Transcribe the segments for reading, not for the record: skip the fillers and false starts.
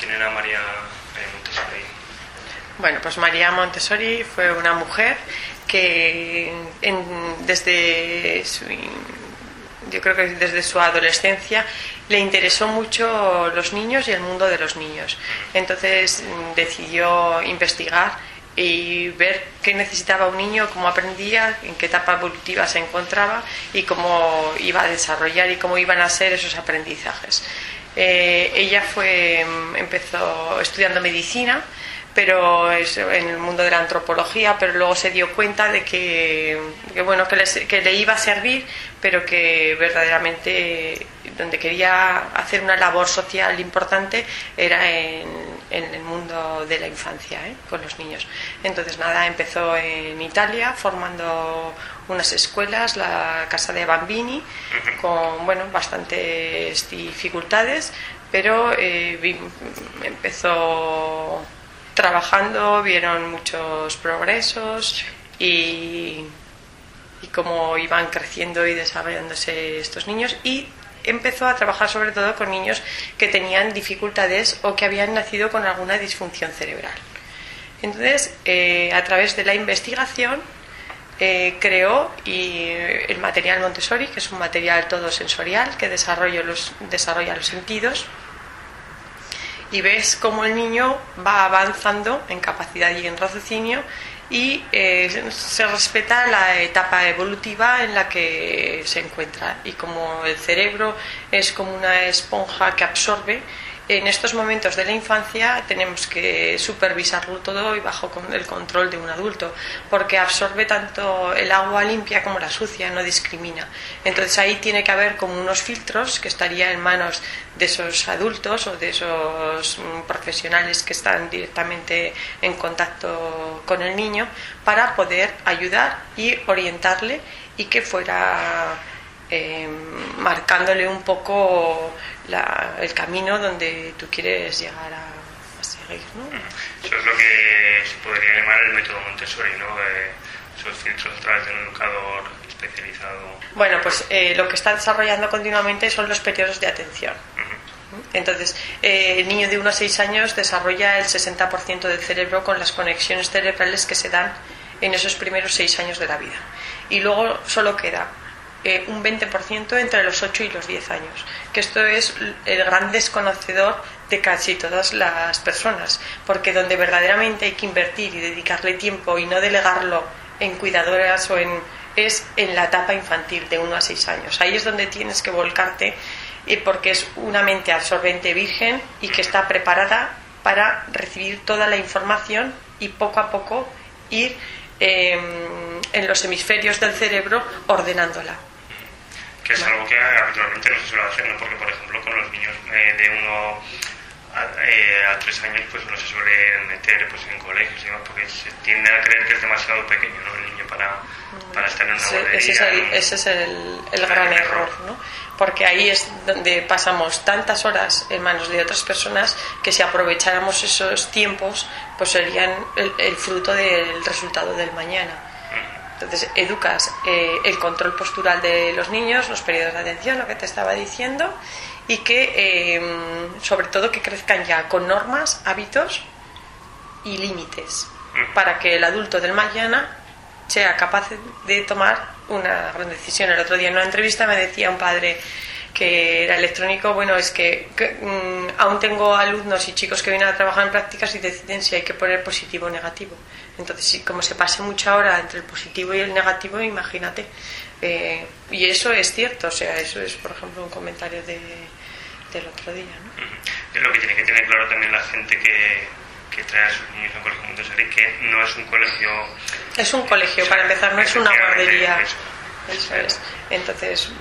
¿Quién era María Montessori? Bueno, pues María Montessori fue una mujer que yo creo que desde su adolescencia le interesó mucho los niños y el mundo de los niños. Entonces decidió investigar y ver qué necesitaba un niño, cómo aprendía, en qué etapa evolutiva se encontraba y cómo iba a desarrollar y cómo iban a ser esos aprendizajes. Ella empezó estudiando medicina, pero en el mundo de la antropología, pero luego se dio cuenta de que le iba a servir, pero que verdaderamente donde quería hacer una labor social importante era en el mundo de la infancia, con los niños. Entonces empezó en Italia formando unas escuelas, la Casa de Bambini, con bastantes dificultades, pero empezó trabajando, vieron muchos progresos y cómo iban creciendo y desarrollándose estos niños, y empezó a trabajar sobre todo con niños que tenían dificultades o que habían nacido con alguna disfunción cerebral. Entonces, a través de la investigación creó el material Montessori, que es un material todo sensorial que desarrolla los sentidos, y ves cómo el niño va avanzando en capacidad y en raciocinio y se respeta la etapa evolutiva en la que se encuentra, y como el cerebro es como una esponja que absorbe, en estos momentos de la infancia tenemos que supervisarlo todo y bajo el control de un adulto, porque absorbe tanto el agua limpia como la sucia, no discrimina. Entonces ahí tiene que haber como unos filtros que estarían en manos de esos adultos o de esos profesionales que están directamente en contacto con el niño, para poder ayudar y orientarle, y que fuera marcándole un poco el camino donde tú quieres llegar a seguir, ¿no? Eso es lo que se podría llamar el método Montessori, ¿no? Esos filtros a través de un educador especializado. Bueno, pues lo que está desarrollando continuamente son los periodos de atención. Entonces, el niño de 1 a 6 años desarrolla el 60% del cerebro con las conexiones cerebrales que se dan en esos primeros 6 años de la vida. Y luego solo queda un 20% entre los 8 y los 10 años, que esto es el gran desconocedor de casi todas las personas, porque donde verdaderamente hay que invertir y dedicarle tiempo y no delegarlo en cuidadoras es en la etapa infantil de 1 a 6 años. Ahí es donde tienes que volcarte, porque es una mente absorbente virgen y que está preparada para recibir toda la información y poco a poco ir en los hemisferios del cerebro ordenándola. Que es algo que habitualmente no se suele hacer, ¿no? Porque, por ejemplo, con los niños de 1 a 3 años, pues no se suele meter en colegios y demás, porque se tiende a creer que es demasiado pequeño, ¿no? El niño para estar en una guardería. Ese es el gran error, ¿no? Porque ahí es donde pasamos tantas horas en manos de otras personas, que si aprovecháramos esos tiempos, pues serían el fruto del resultado del mañana. Entonces educas el control postural de los niños, los periodos de atención, lo que te estaba diciendo, y que sobre todo que crezcan ya con normas, hábitos y límites, para que el adulto del mañana sea capaz de tomar una gran decisión. El otro día en una entrevista me decía un padre que era electrónico, es que aún tengo alumnos y chicos que vienen a trabajar en prácticas y deciden si hay que poner positivo o negativo. Entonces, si como se pase mucha hora entre el positivo y el negativo, imagínate. Y eso es cierto, eso es, por ejemplo, un comentario del otro día, ¿no? Es lo que tiene que tener claro también la gente que trae a sus niños al colegio Montessori, que no es un colegio... Es un colegio, para empezar, no es una guardería. Eso es. Entonces,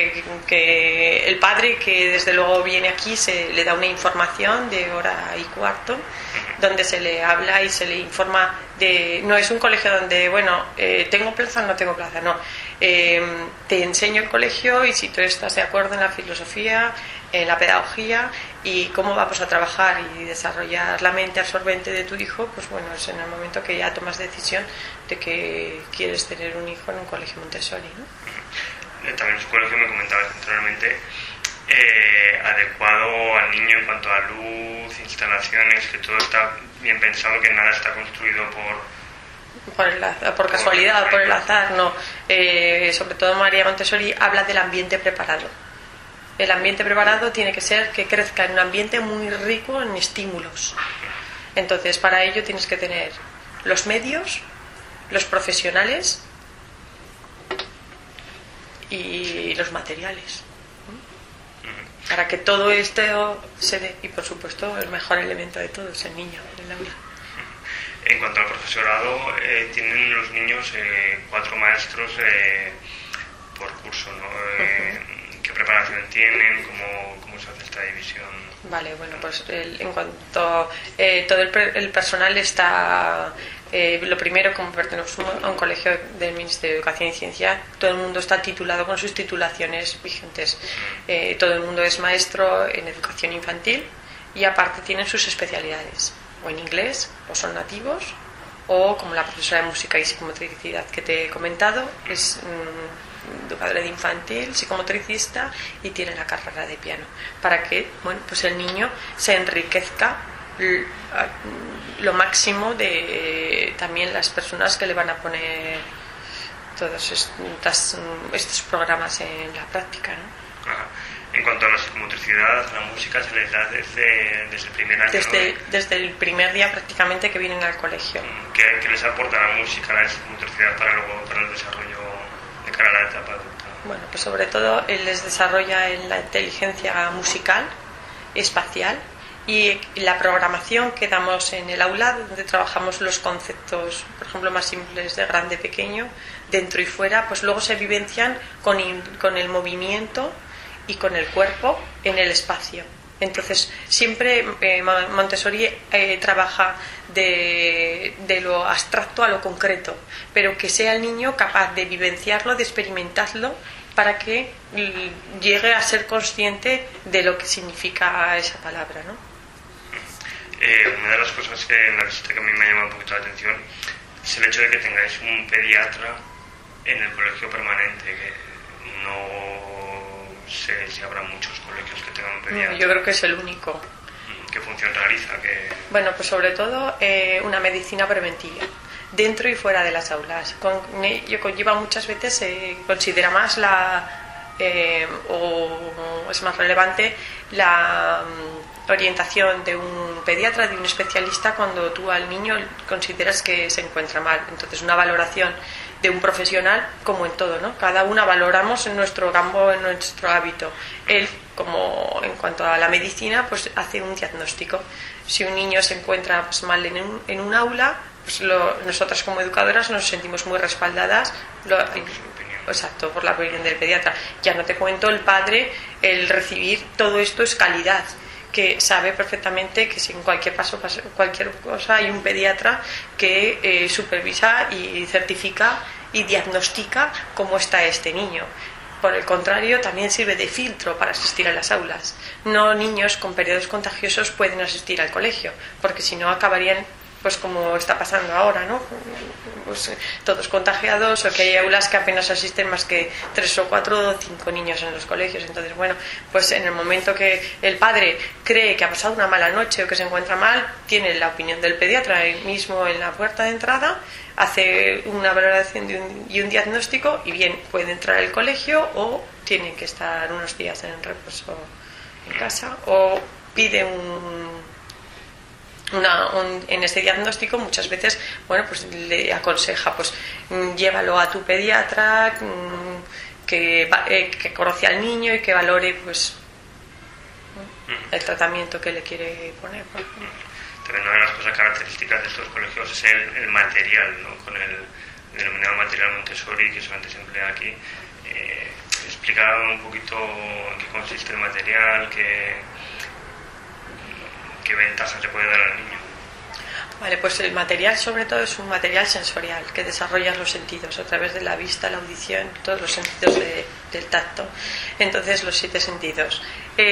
que el padre que desde luego viene aquí se le da una información de 1:15, donde se le habla y se le informa no es un colegio donde, tengo plaza o no tengo plaza, no. Te enseño el colegio y si tú estás de acuerdo en la filosofía, en la pedagogía y cómo vamos a trabajar y desarrollar la mente absorbente de tu hijo, pues es en el momento que ya tomas decisión de que quieres tener un hijo en un colegio Montessori, ¿no? También en su colegio, me comentabas anteriormente, adecuado al niño en cuanto a luz, instalaciones, que todo está bien pensado, que nada está construido por casualidad, por el azar, no. Sobre todo María Montessori habla del ambiente preparado. El ambiente preparado tiene que ser que crezca en un ambiente muy rico en estímulos. Entonces, para ello tienes que tener los medios, los profesionales y los materiales. Para que todo esto se dé. Y, por supuesto, el mejor elemento de todo es el niño en el aula. En cuanto al profesorado, tienen los niños 4 maestros por curso, ¿no? ¿Qué preparación tienen? ¿Cómo se hace esta división? Vale, bueno, pues en cuanto todo el personal está, lo primero, como pertenecemos a un colegio del Ministerio de Educación y Ciencia, todo el mundo está titulado con sus titulaciones vigentes. Todo el mundo es maestro en educación infantil y aparte tienen sus especialidades, o en inglés, o son nativos, o como la profesora de música y psicomotricidad que te he comentado, es educadora de infantil, psicomotricista y tiene la carrera de piano, para que, bueno, pues el niño se enriquezca lo máximo de también las personas que le van a poner todos estos programas en la práctica, ¿no? Ajá. En cuanto a la psicomotricidad, la música se les da desde el primer año. Desde el primer día prácticamente que vienen al colegio. ¿Qué les aporta la música, la psicomotricidad para el desarrollo de cara a la etapa adulta? Bueno, pues sobre todo les desarrolla en la inteligencia musical, espacial y la programación que damos en el aula, donde trabajamos los conceptos, por ejemplo, más simples de grande, pequeño, dentro y fuera, pues luego se vivencian con el movimiento y con el cuerpo en el espacio. Entonces siempre Montessori trabaja de lo abstracto a lo concreto, pero que sea el niño capaz de vivenciarlo, de experimentarlo, para que llegue a ser consciente de lo que significa esa palabra, ¿no? Una de las cosas en la visita que a mí me ha llamado un poquito la atención es el hecho de que tengáis un pediatra en el colegio permanente, que no sé si habrá muchos colegios que tengan un pediatra. Yo creo que es el único. ¿Qué función realiza? Bueno, pues sobre todo una medicina preventiva, dentro y fuera de las aulas. Ello conlleva muchas veces, se considera más o es más relevante la orientación de un pediatra, de un especialista, cuando tú al niño consideras que se encuentra mal. Entonces, una valoración de un profesional, como en todo, ¿no? Cada una valoramos en nuestro campo, en nuestro hábito. Él, como en cuanto a la medicina, pues hace un diagnóstico. Si un niño se encuentra pues mal en un aula, pues nosotras como educadoras nos sentimos muy respaldadas. Exacto, por la opinión del pediatra. Ya no te cuento el padre, el recibir todo esto es calidad, que sabe perfectamente que si en cualquier cualquier cosa, hay un pediatra que supervisa y certifica y diagnostica cómo está este niño. Por el contrario, también sirve de filtro para asistir a las aulas. No niños con periodos contagiosos pueden asistir al colegio, porque si no acabarían pues como está pasando ahora, ¿no? Pues todos contagiados, o que hay aulas que apenas asisten más que 3 o 4 o 5 niños en los colegios. Entonces, bueno, pues en el momento que el padre cree que ha pasado una mala noche o que se encuentra mal, tiene la opinión del pediatra ahí mismo en la puerta de entrada, hace una valoración y un diagnóstico, y bien puede entrar al colegio o tiene que estar unos días en reposo en casa, o pide en este diagnóstico muchas veces, bueno, pues le aconseja, pues llévalo a tu pediatra, que conoce al niño y que valore pues el tratamiento que le quiere poner. También una de las cosas características de estos colegios es el material, ¿no? Con el denominado material Montessori, que solamente se emplea aquí. Explica un poquito en qué consiste el material, qué ventajas le puede dar al niño. Vale, pues el material sobre todo es un material sensorial que desarrolla los sentidos a través de la vista, la audición, todos los sentidos del tacto. Entonces, los 7 sentidos.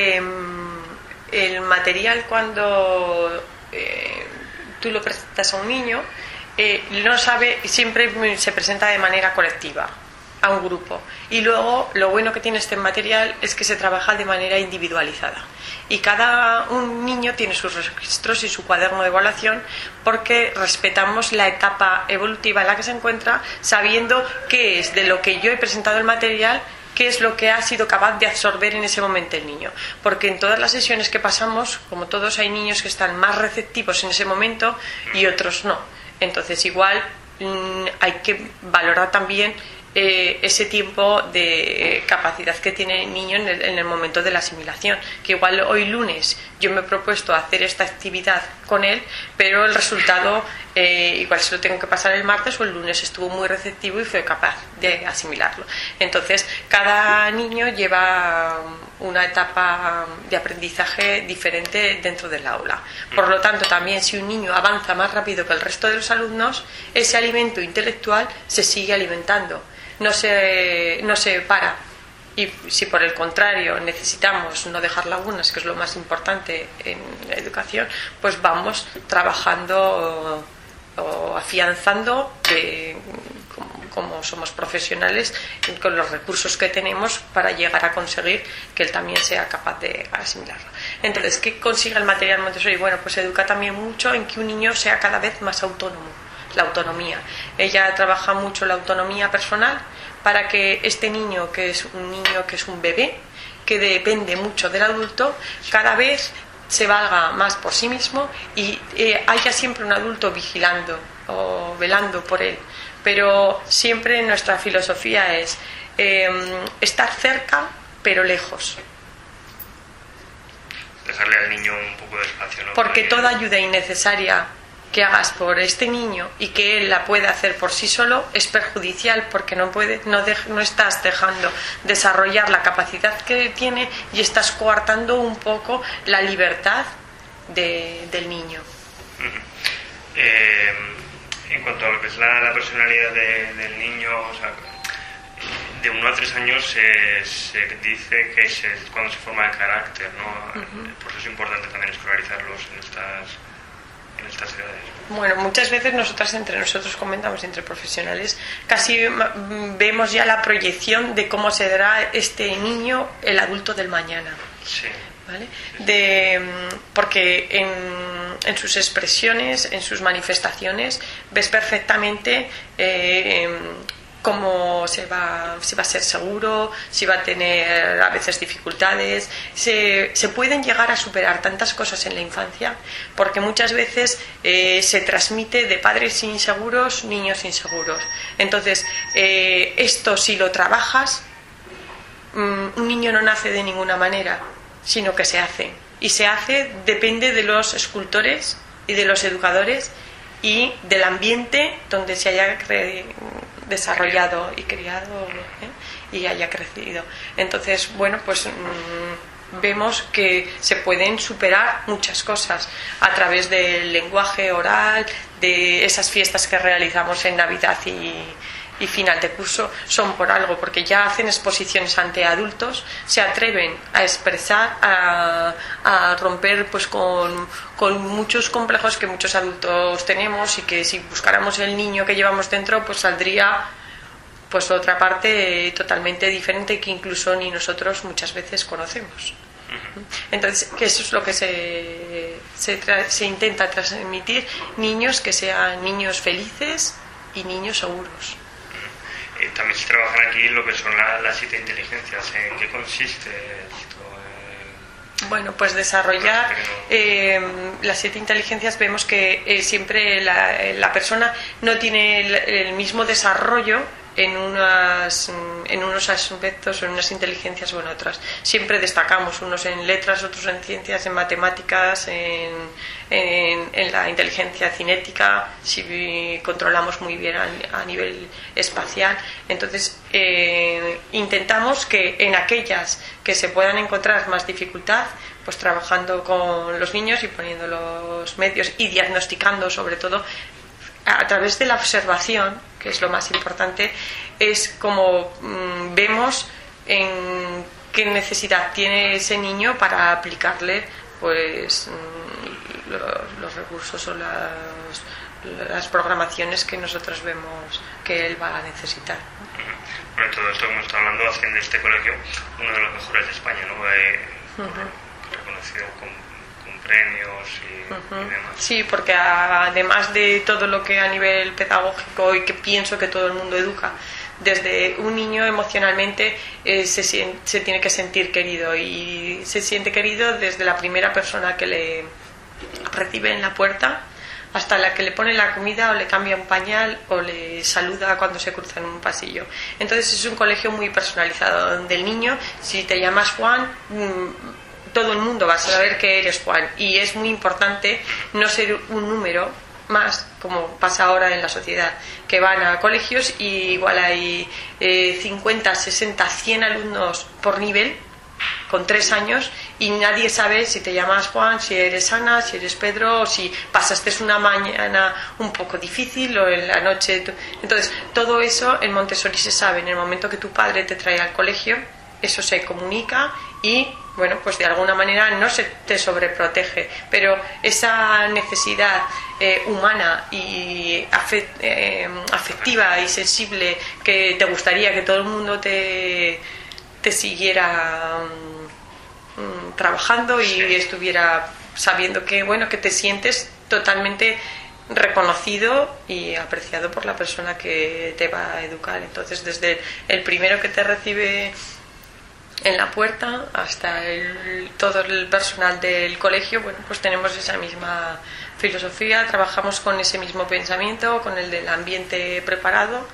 El material, cuando tú lo presentas a un niño, no sabe, siempre se presenta de manera colectiva. a un grupo. Y luego lo bueno que tiene este material es que se trabaja de manera individualizada. Y cada un niño tiene sus registros y su cuaderno de evaluación, porque respetamos la etapa evolutiva en la que se encuentra, sabiendo qué es de lo que yo he presentado el material, qué es lo que ha sido capaz de absorber en ese momento el niño. Porque en todas las sesiones que pasamos, como todos, hay niños que están más receptivos en ese momento y otros no. Entonces igual hay que valorar también ese tiempo de capacidad que tiene el niño en el momento de la asimilación, que igual hoy lunes yo me he propuesto hacer esta actividad con él, pero el resultado igual se lo tengo que pasar el martes, o el lunes estuvo muy receptivo y fue capaz de asimilarlo. Entonces cada niño lleva una etapa de aprendizaje diferente dentro del aula. Por lo tanto, también si un niño avanza más rápido que el resto de los alumnos, ese alimento intelectual se sigue alimentando, no se para. Y si por el contrario necesitamos no dejar lagunas, que es lo más importante en la educación, pues vamos trabajando o afianzando como somos profesionales, con los recursos que tenemos, para llegar a conseguir que él también sea capaz de asimilarlo. Entonces, ¿qué consigue el material Montessori? Bueno, pues educa también mucho en que un niño sea cada vez más autónomo, la autonomía. Ella trabaja mucho la autonomía personal, para que este niño que es un bebé, que depende mucho del adulto, cada vez se valga más por sí mismo y haya siempre un adulto vigilando o velando por él. Pero siempre nuestra filosofía es estar cerca pero lejos. Dejarle al niño un poco de espacio, ¿no? Porque toda ayuda innecesaria que hagas por este niño y que él la pueda hacer por sí solo es perjudicial, porque no estás dejando desarrollar la capacidad que tiene y estás coartando un poco la libertad del niño. En cuanto a lo que es la personalidad del niño, o sea, de 1 a 3 años se dice que es cuando se forma el carácter, ¿no? Por eso es importante también escolarizarlos en estas edades. Bueno, muchas veces entre nosotros comentamos, entre profesionales, casi vemos ya la proyección de cómo será este niño el adulto del mañana. Sí. ¿Vale? Porque en sus expresiones, en sus manifestaciones, ves perfectamente cómo si va a ser seguro, si va a tener a veces dificultades. Se pueden llegar a superar tantas cosas en la infancia, porque muchas veces se transmite de padres inseguros, niños inseguros. Entonces, esto si lo trabajas, un niño no nace de ninguna manera, sino que se hace. Y se hace, depende de los escultores y de los educadores y del ambiente donde se haya desarrollado y criado y haya crecido. Entonces, bueno, pues vemos que se pueden superar muchas cosas a través del lenguaje oral, de esas fiestas que realizamos en Navidad y final de curso, son por algo, porque ya hacen exposiciones ante adultos, se atreven a expresar, a romper pues con muchos complejos que muchos adultos tenemos, y que si buscáramos el niño que llevamos dentro, pues saldría pues otra parte totalmente diferente, que incluso ni nosotros muchas veces conocemos. Entonces, que eso es lo que se intenta transmitir: niños que sean niños felices y niños seguros. También se trabajan aquí lo que son las 7 inteligencias. ¿En qué consiste esto? Bueno, pues desarrollar las 7 inteligencias. Vemos que siempre la persona no tiene el mismo desarrollo en unos aspectos o en unas inteligencias o en otras. Siempre destacamos, unos en letras, otros en ciencias, en matemáticas, en la inteligencia cinética, si controlamos muy bien a nivel espacial. Entonces, intentamos que en aquellas que se puedan encontrar más dificultad, pues trabajando con los niños y poniendo los medios y diagnosticando, sobre todo a través de la observación, que es lo más importante, es como vemos en qué necesidad tiene ese niño para aplicarle pues los recursos o las programaciones que nosotros vemos que él va a necesitar. Bueno, todo esto que hemos estado hablando hacen de este colegio uno de los mejores de España, ¿no? Reconocido con premios y demás. Sí, porque además de todo lo que a nivel pedagógico y que pienso que todo el mundo educa, desde un niño emocionalmente se tiene que sentir querido, y se siente querido desde la primera persona que le recibe en la puerta hasta la que le pone la comida o le cambia un pañal o le saluda cuando se cruza en un pasillo. Entonces es un colegio muy personalizado, donde el niño, si te llamas Juan, todo el mundo va a saber que eres Juan, y es muy importante no ser un número más, como pasa ahora en la sociedad, que van a colegios y igual hay 50, 60, 100 alumnos por nivel con 3 años, y nadie sabe si te llamas Juan, si eres Ana, si eres Pedro, o si pasaste una mañana un poco difícil o en la noche. Entonces todo eso en Montessori se sabe. En el momento que tu padre te trae al colegio, eso se comunica y bueno, pues de alguna manera no se te sobreprotege, pero esa necesidad humana y afectiva y sensible que te gustaría que todo el mundo te siguiera trabajando y estuviera sabiendo que bueno, que te sientes totalmente reconocido y apreciado por la persona que te va a educar. Entonces desde el primero que te recibe en la puerta hasta todo el personal del colegio, bueno, pues tenemos esa misma filosofía, trabajamos con ese mismo pensamiento, con el del ambiente preparado,